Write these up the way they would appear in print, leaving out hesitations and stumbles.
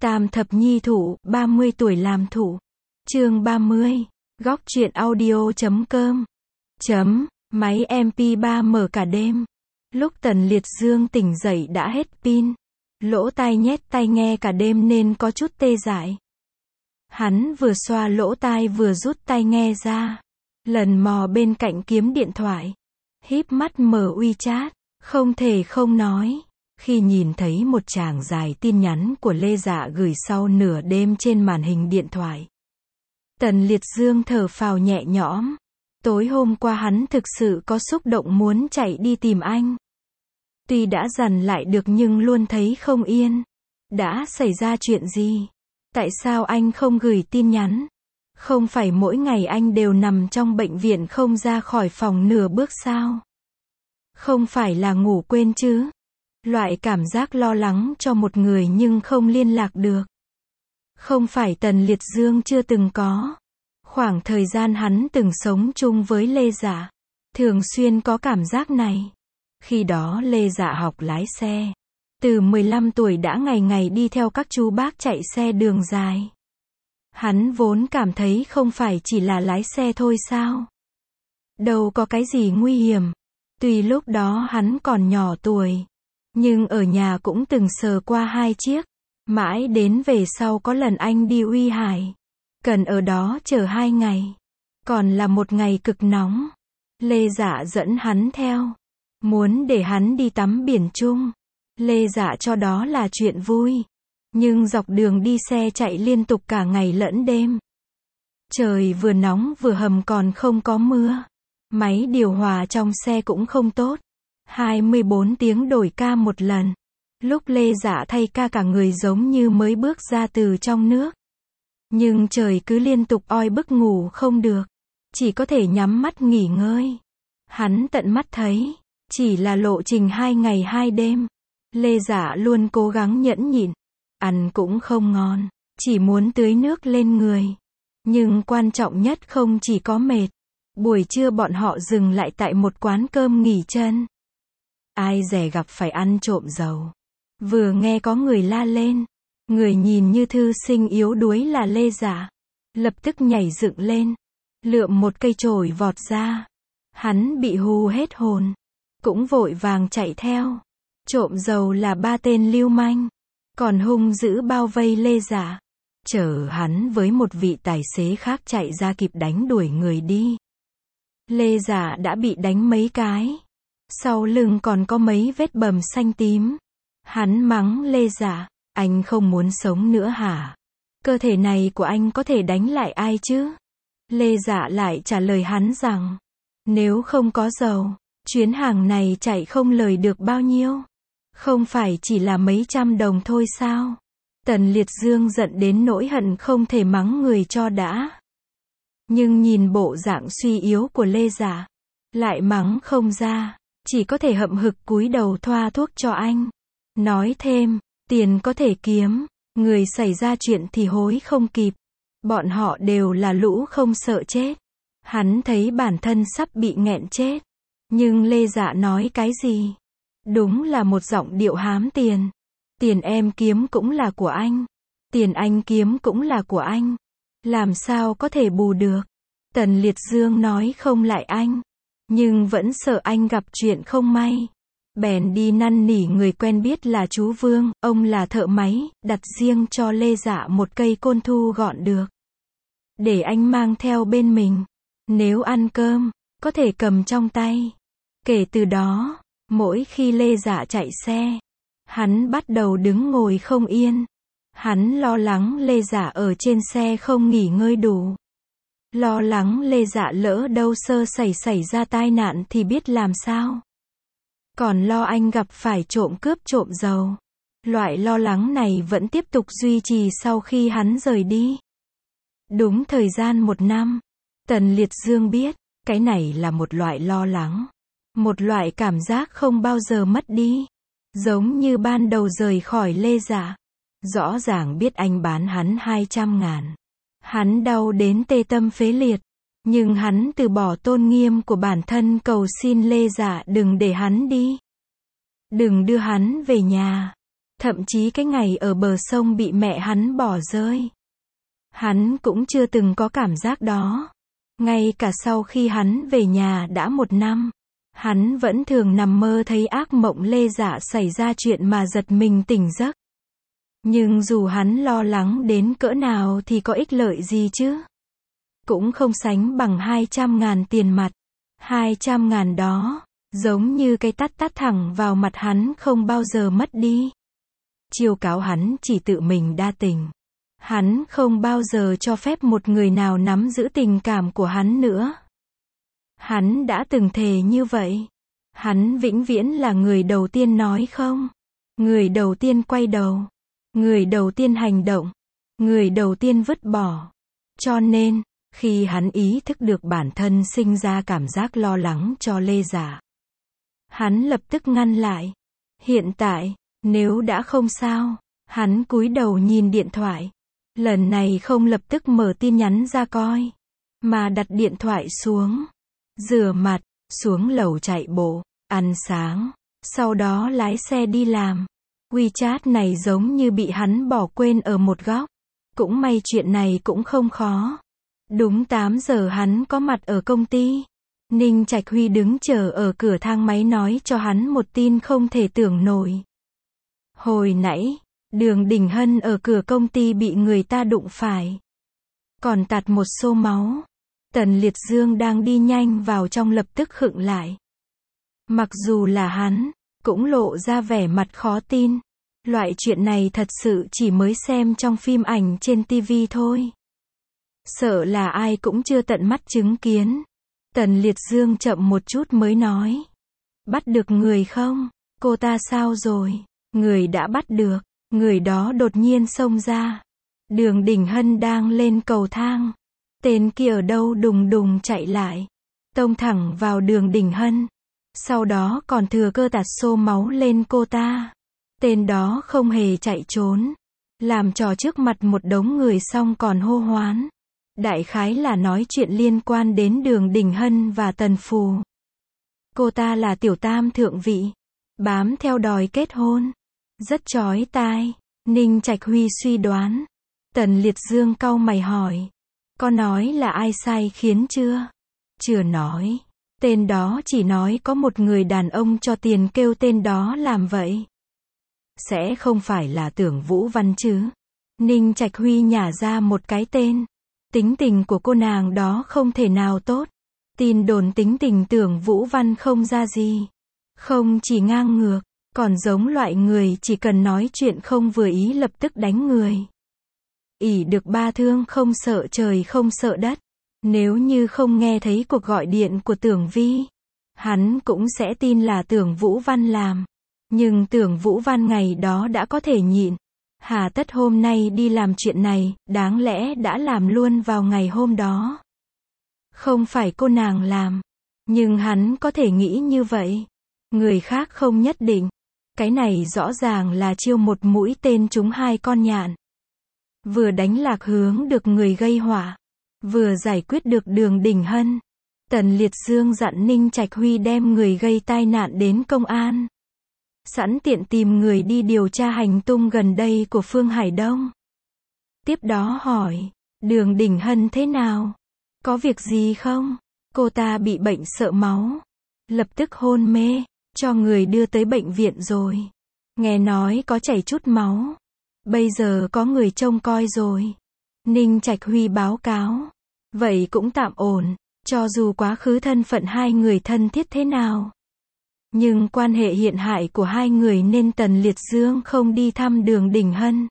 Tam thập nhi thụ, 30 tuổi làm thụ. Chương 30. Góc truyện audio.com. Máy MP3 mở cả đêm. Lúc Tần Liệt Dương tỉnh dậy đã hết pin. Lỗ tai nhét tai nghe cả đêm nên có chút tê dại. Hắn vừa xoa lỗ tai vừa rút tai nghe ra. Lần mò bên cạnh kiếm điện thoại. Híp mắt mở WeChat. Không thể không nói. Khi nhìn thấy một tràng dài tin nhắn của Lê Dạ gửi sau nửa đêm trên màn hình điện thoại, Tần Liệt Dương thở phào nhẹ nhõm. Tối hôm qua hắn thực sự có xúc động muốn chạy đi tìm anh. Tuy đã dằn lại được nhưng luôn thấy không yên. Đã xảy ra chuyện gì? Tại sao anh không gửi tin nhắn? Không phải mỗi ngày anh đều nằm trong bệnh viện không ra khỏi phòng nửa bước sao? Không phải là ngủ quên chứ? Loại cảm giác lo lắng cho một người nhưng không liên lạc được. Không phải Tần Liệt Dương chưa từng có. Khoảng thời gian hắn từng sống chung với Lê Dạ, thường xuyên có cảm giác này. Khi đó Lê Dạ học lái xe. Từ 15 tuổi đã ngày ngày đi theo các chú bác chạy xe đường dài. Hắn vốn cảm thấy không phải chỉ là lái xe thôi sao? Đâu có cái gì nguy hiểm. Tuy lúc đó hắn còn nhỏ tuổi. Nhưng ở nhà cũng từng sờ qua 2 chiếc. Mãi đến về sau có lần anh đi Uy Hải. Cần ở đó chờ 2 ngày. Còn là một ngày cực nóng. Lê Dạ dẫn hắn theo. Muốn để hắn đi tắm biển chung. Lê Dạ cho đó là chuyện vui. Nhưng dọc đường đi xe chạy liên tục cả ngày lẫn đêm. Trời vừa nóng vừa hầm còn không có mưa. Máy điều hòa trong xe cũng không tốt. 24 tiếng đổi ca một lần. Lúc Lê Dạ thay ca cả người giống như mới bước ra từ trong nước. Nhưng trời cứ liên tục oi bức ngủ không được. Chỉ có thể nhắm mắt nghỉ ngơi. Hắn tận mắt thấy. Chỉ là lộ trình 2 ngày 2 đêm. Lê Dạ luôn cố gắng nhẫn nhịn. Ăn cũng không ngon. Chỉ muốn tưới nước lên người. Nhưng quan trọng nhất không chỉ có mệt. Buổi trưa bọn họ dừng lại tại một quán cơm nghỉ chân. Ai dè gặp phải ăn trộm dầu. Vừa nghe có người la lên. Người nhìn như thư sinh yếu đuối là Lê Dạ. Lập tức nhảy dựng lên. Lượm một cây chổi vọt ra. Hắn bị hù hết hồn. Cũng vội vàng chạy theo. Trộm dầu là 3 tên lưu manh. Còn hung dữ bao vây Lê Dạ. Chở hắn với một vị tài xế khác chạy ra kịp đánh đuổi người đi. Lê Dạ đã bị đánh mấy cái. Sau lưng còn có mấy vết bầm xanh tím. Hắn mắng Lê Dạ. Anh không muốn sống nữa hả? Cơ thể này của anh có thể đánh lại ai chứ? Lê Dạ lại trả lời hắn rằng. Nếu không có dầu, chuyến hàng này chạy không lời được bao nhiêu. Không phải chỉ là mấy trăm đồng thôi sao? Tần Liệt Dương giận đến nỗi hận không thể mắng người cho đã. Nhưng nhìn bộ dạng suy yếu của Lê Dạ. Lại mắng không ra. Chỉ có thể hậm hực cúi đầu thoa thuốc cho anh. Nói thêm, tiền có thể kiếm. Người xảy ra chuyện thì hối không kịp. Bọn họ đều là lũ không sợ chết. Hắn thấy bản thân sắp bị nghẹn chết. Nhưng Lê Dạ nói cái gì? Đúng là một giọng điệu hám tiền. Tiền em kiếm cũng là của anh. Tiền anh kiếm cũng là của anh. Làm sao có thể bù được? Tần Liệt Dương nói không lại anh. Nhưng vẫn sợ anh gặp chuyện không may. Bèn đi năn nỉ người quen biết là chú Vương. Ông là thợ máy, đặt riêng cho Lê Dạ một cây côn thu gọn được. Để anh mang theo bên mình. Nếu ăn cơm, có thể cầm trong tay. Kể từ đó, mỗi khi Lê Dạ chạy xe, hắn bắt đầu đứng ngồi không yên. Hắn lo lắng Lê Dạ ở trên xe không nghỉ ngơi đủ. Lo lắng Lê Dạ lỡ đâu sơ xảy ra tai nạn thì biết làm sao. Còn lo anh gặp phải trộm cướp trộm dầu. Loại lo lắng này vẫn tiếp tục duy trì sau khi hắn rời đi. Đúng thời gian 1 năm, Tần Liệt Dương biết, cái này là một loại lo lắng. Một loại cảm giác không bao giờ mất đi. Giống như ban đầu rời khỏi Lê Dạ. Rõ ràng biết anh bán hắn 200.000. Hắn đau đến tê tâm phế liệt. Nhưng hắn từ bỏ tôn nghiêm của bản thân cầu xin Lê Dạ đừng để hắn đi. Đừng đưa hắn về nhà. Thậm chí cái ngày ở bờ sông bị mẹ hắn bỏ rơi, hắn cũng chưa từng có cảm giác đó. Ngay cả sau khi hắn về nhà đã 1 năm, hắn vẫn thường nằm mơ thấy ác mộng Lê Dạ xảy ra chuyện mà giật mình tỉnh giấc. Nhưng dù hắn lo lắng đến cỡ nào thì có ích lợi gì chứ? Cũng không sánh bằng 200.000 tiền mặt. 200.000 đó, giống như cái tát tát thẳng vào mặt hắn không bao giờ mất đi. Chiêu cáo hắn chỉ tự mình đa tình. Hắn không bao giờ cho phép một người nào nắm giữ tình cảm của hắn nữa. Hắn đã từng thề như vậy. Hắn vĩnh viễn là người đầu tiên nói không. Người đầu tiên quay đầu. Người đầu tiên hành động. Người đầu tiên vứt bỏ. Cho nên, khi hắn ý thức được bản thân sinh ra cảm giác lo lắng cho Lê Dạ, hắn lập tức ngăn lại. Hiện tại, nếu đã không sao, hắn cúi đầu nhìn điện thoại. Lần này không lập tức mở tin nhắn ra coi, mà đặt điện thoại xuống, rửa mặt, xuống lầu chạy bộ, ăn sáng, sau đó lái xe đi làm. WeChat này giống như bị hắn bỏ quên ở một góc. Cũng may chuyện này cũng không khó. Đúng 8 giờ hắn có mặt ở công ty. Ninh Trạch Huy đứng chờ ở cửa thang máy nói cho hắn một tin không thể tưởng nổi. Hồi nãy, Đường Đình Hân ở cửa công ty bị người ta đụng phải, còn tạt một xô máu. Tần Liệt Dương đang đi nhanh vào trong lập tức khựng lại. Mặc dù là hắn, cũng lộ ra vẻ mặt khó tin. Loại chuyện này thật sự chỉ mới xem trong phim ảnh trên TV thôi. Sợ là ai cũng chưa tận mắt chứng kiến. Tần Liệt Dương chậm một chút mới nói. Bắt được người không? Cô ta sao rồi? Người đã bắt được. Người đó đột nhiên xông ra. Đường Đình Hân đang lên cầu thang. Tên kia ở đâu đùng đùng chạy lại, tông thẳng vào Đường Đình Hân. Sau đó còn thừa cơ tạt xô máu lên cô ta. Tên đó không hề chạy trốn, làm trò trước mặt một đống người xong còn hô hoán. Đại khái là nói chuyện liên quan đến Đường Đình Hân và Tần Phù. Cô ta là tiểu tam thượng vị, bám theo đòi kết hôn. Rất chói tai. Ninh Trạch Huy suy đoán. Tần Liệt Dương cau mày hỏi. Có nói là ai sai khiến chưa? Chưa nói. Tên đó chỉ nói có một người đàn ông cho tiền kêu tên đó làm vậy. Sẽ không phải là Tưởng Vũ Văn chứ? Ninh Trạch Huy nhả ra một cái tên. Tính tình của cô nàng đó không thể nào tốt. Tin đồn tính tình Tưởng Vũ Văn không ra gì. Không chỉ ngang ngược, còn giống loại người chỉ cần nói chuyện không vừa ý lập tức đánh người. Ỷ được ba thương không sợ trời không sợ đất. Nếu như không nghe thấy cuộc gọi điện của Tưởng Vi, hắn cũng sẽ tin là Tưởng Vũ Văn làm. Nhưng Tưởng Vũ Văn ngày đó đã có thể nhịn. Hà tất hôm nay đi làm chuyện này, đáng lẽ đã làm luôn vào ngày hôm đó. Không phải cô nàng làm, nhưng hắn có thể nghĩ như vậy. Người khác không nhất định. Cái này rõ ràng là chiêu một mũi tên trúng 2 con nhạn. Vừa đánh lạc hướng được người gây họa, vừa giải quyết được Đường Đình Hân. Tần Liệt Dương dặn Ninh Trạch Huy đem người gây tai nạn đến công an. Sẵn tiện tìm người đi điều tra hành tung gần đây của Phương Hải Đông. Tiếp đó hỏi, Đường Đình Hân thế nào? Có việc gì không? Cô ta bị bệnh sợ máu, lập tức hôn mê, cho người đưa tới bệnh viện rồi. Nghe nói có chảy chút máu. Bây giờ có người trông coi rồi. Ninh Trạch Huy báo cáo. Vậy cũng tạm ổn, cho dù quá khứ thân phận hai người thân thiết thế nào. Nhưng quan hệ hiện hại của hai người nên Tần Liệt Dương không đi thăm Đường Đình Hân.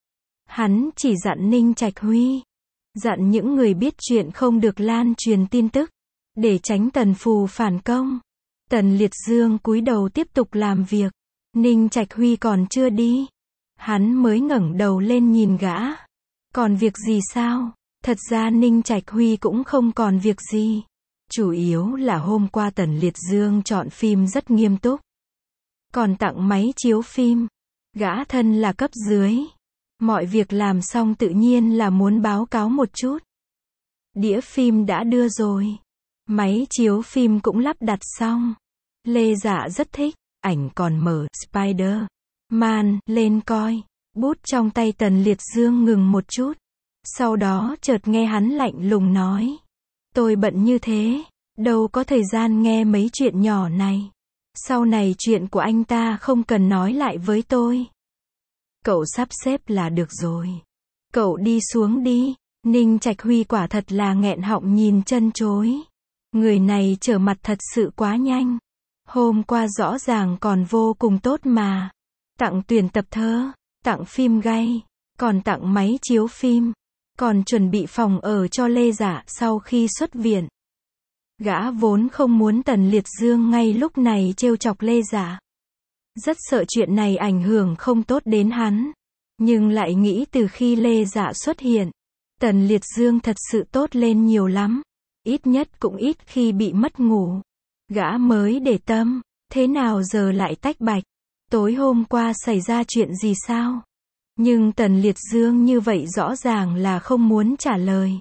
Hắn chỉ dặn Ninh Trạch Huy, dặn những người biết chuyện không được lan truyền tin tức, để tránh Tần Phù phản công. Tần Liệt Dương cúi đầu tiếp tục làm việc. Ninh Trạch Huy còn chưa đi, hắn mới ngẩng đầu lên nhìn gã. Còn việc gì sao? Thật ra Ninh Trạch Huy cũng không còn việc gì. Chủ yếu là hôm qua Tần Liệt Dương chọn phim rất nghiêm túc. Còn tặng máy chiếu phim. Gã thân là cấp dưới. Mọi việc làm xong tự nhiên là muốn báo cáo một chút. Đĩa phim đã đưa rồi. Máy chiếu phim cũng lắp đặt xong. Lê Dạ rất thích. Ảnh còn mở Spider. Man, lên coi. Bút trong tay Tần Liệt Dương ngừng một chút. Sau đó chợt nghe hắn lạnh lùng nói. Tôi bận như thế, đâu có thời gian nghe mấy chuyện nhỏ này. Sau này chuyện của anh ta không cần nói lại với tôi. Cậu sắp xếp là được rồi. Cậu đi xuống đi. Ninh Trạch Huy quả thật là nghẹn họng nhìn chân chối. Người này trở mặt thật sự quá nhanh. Hôm qua rõ ràng còn vô cùng tốt mà. Tặng tuyển tập thơ, tặng phim gay, còn tặng máy chiếu phim, còn chuẩn bị phòng ở cho Lê Dạ sau khi xuất viện. Gã vốn không muốn Tần Liệt Dương ngay lúc này trêu chọc Lê Dạ. Rất sợ chuyện này ảnh hưởng không tốt đến hắn. Nhưng lại nghĩ từ khi Lê Dạ xuất hiện, Tần Liệt Dương thật sự tốt lên nhiều lắm. Ít nhất cũng ít khi bị mất ngủ. Gã mới để tâm, thế nào giờ lại tách bạch? Tối hôm qua xảy ra chuyện gì sao? Nhưng Tần Liệt Dương như vậy rõ ràng là không muốn trả lời.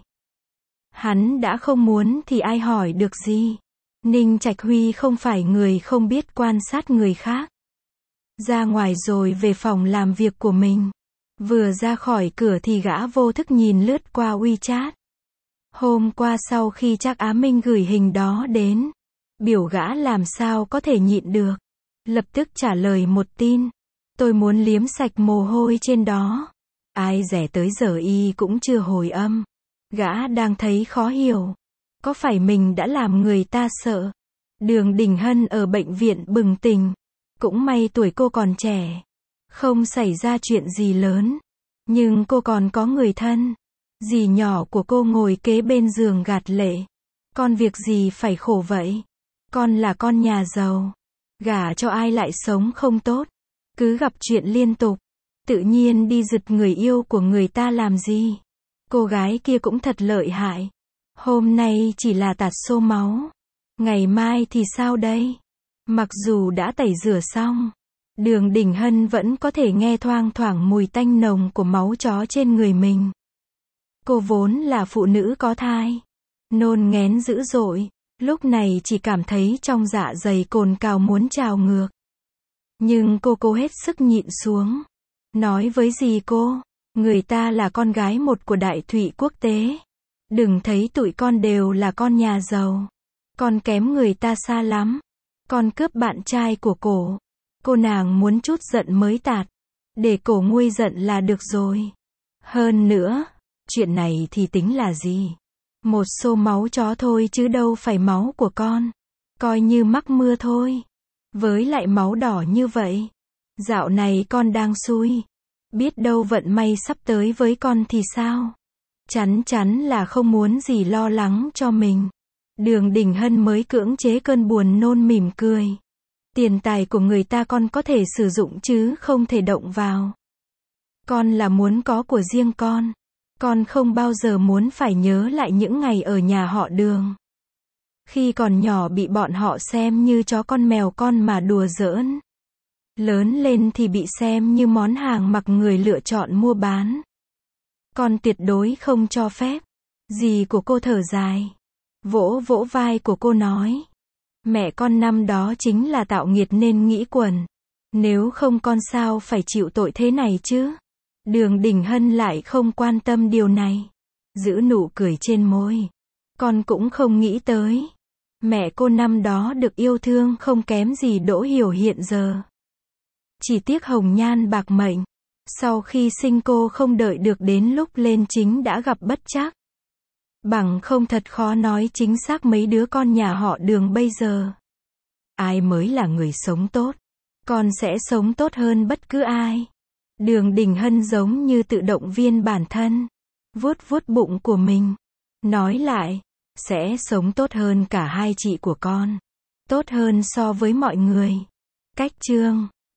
Hắn đã không muốn thì ai hỏi được gì? Ninh Trạch Huy không phải người không biết quan sát người khác. Ra ngoài rồi về phòng làm việc của mình. Vừa ra khỏi cửa thì gã vô thức nhìn lướt qua WeChat. Hôm qua sau khi Trác Á Minh gửi hình đó đến, biểu gã làm sao có thể nhịn được. Lập tức trả lời một tin. Tôi muốn liếm sạch mồ hôi trên đó. Ai dè tới giờ y cũng chưa hồi âm. Gã đang thấy khó hiểu. Có phải mình đã làm người ta sợ? Đường Đình Hân ở bệnh viện bừng tỉnh. Cũng may tuổi cô còn trẻ. Không xảy ra chuyện gì lớn. Nhưng cô còn có người thân. Dì nhỏ của cô ngồi kế bên giường gạt lệ. Con việc gì phải khổ vậy? Con là con nhà giàu. Gả cho ai lại sống không tốt. Cứ gặp chuyện liên tục. Tự nhiên đi giật người yêu của người ta làm gì? Cô gái kia cũng thật lợi hại. Hôm nay chỉ là tạt xô máu. Ngày mai thì sao đây? Mặc dù đã tẩy rửa xong, Đường Đình Hân vẫn có thể nghe thoang thoảng mùi tanh nồng của máu chó trên người mình. Cô vốn là phụ nữ có thai. Nôn nghén dữ dội. Lúc này chỉ cảm thấy trong dạ dày cồn cào muốn trào ngược. Nhưng cô cố hết sức nhịn xuống. Nói với dì cô, người ta là con gái một của đại thụy quốc tế. Đừng thấy tụi con đều là con nhà giàu. Con kém người ta xa lắm. Con cướp bạn trai của cổ. Cô nàng muốn chút giận mới tạt. Để cổ nguôi giận là được rồi. Hơn nữa, chuyện này thì tính là gì? Một xô máu chó thôi chứ đâu phải máu của con. Coi như mắc mưa thôi. Với lại máu đỏ như vậy. Dạo này con đang xui. Biết đâu vận may sắp tới với con thì sao? Chắn chắn là không muốn gì lo lắng cho mình. Đường Đình Hân mới cưỡng chế cơn buồn nôn mỉm cười. Tiền tài của người ta con có thể sử dụng chứ không thể động vào. Con là muốn có của riêng con. Con không bao giờ muốn phải nhớ lại những ngày ở nhà họ Đường. Khi còn nhỏ bị bọn họ xem như chó con mèo con mà đùa giỡn. Lớn lên thì bị xem như món hàng mặc người lựa chọn mua bán. Con tuyệt đối không cho phép. Dì của cô thở dài. Vỗ vỗ vai của cô nói. Mẹ con năm đó chính là tạo nghiệt nên nghĩ quẩn. Nếu không con sao phải chịu tội thế này chứ? Đường Đình Hân lại không quan tâm điều này. Giữ nụ cười trên môi. Con cũng không nghĩ tới. Mẹ cô năm đó được yêu thương không kém gì Đỗ Hiểu hiện giờ. Chỉ tiếc hồng nhan bạc mệnh. Sau khi sinh cô không đợi được đến lúc lên chính đã gặp bất trắc. Bằng không thật khó nói chính xác mấy đứa con nhà họ Đường bây giờ. Ai mới là người sống tốt? Con sẽ sống tốt hơn bất cứ ai. Đường Đình Hân giống như tự động viên bản thân. Vuốt vuốt bụng của mình. Nói lại, sẽ sống tốt hơn cả hai chị của con. Tốt hơn so với mọi người. Cách chương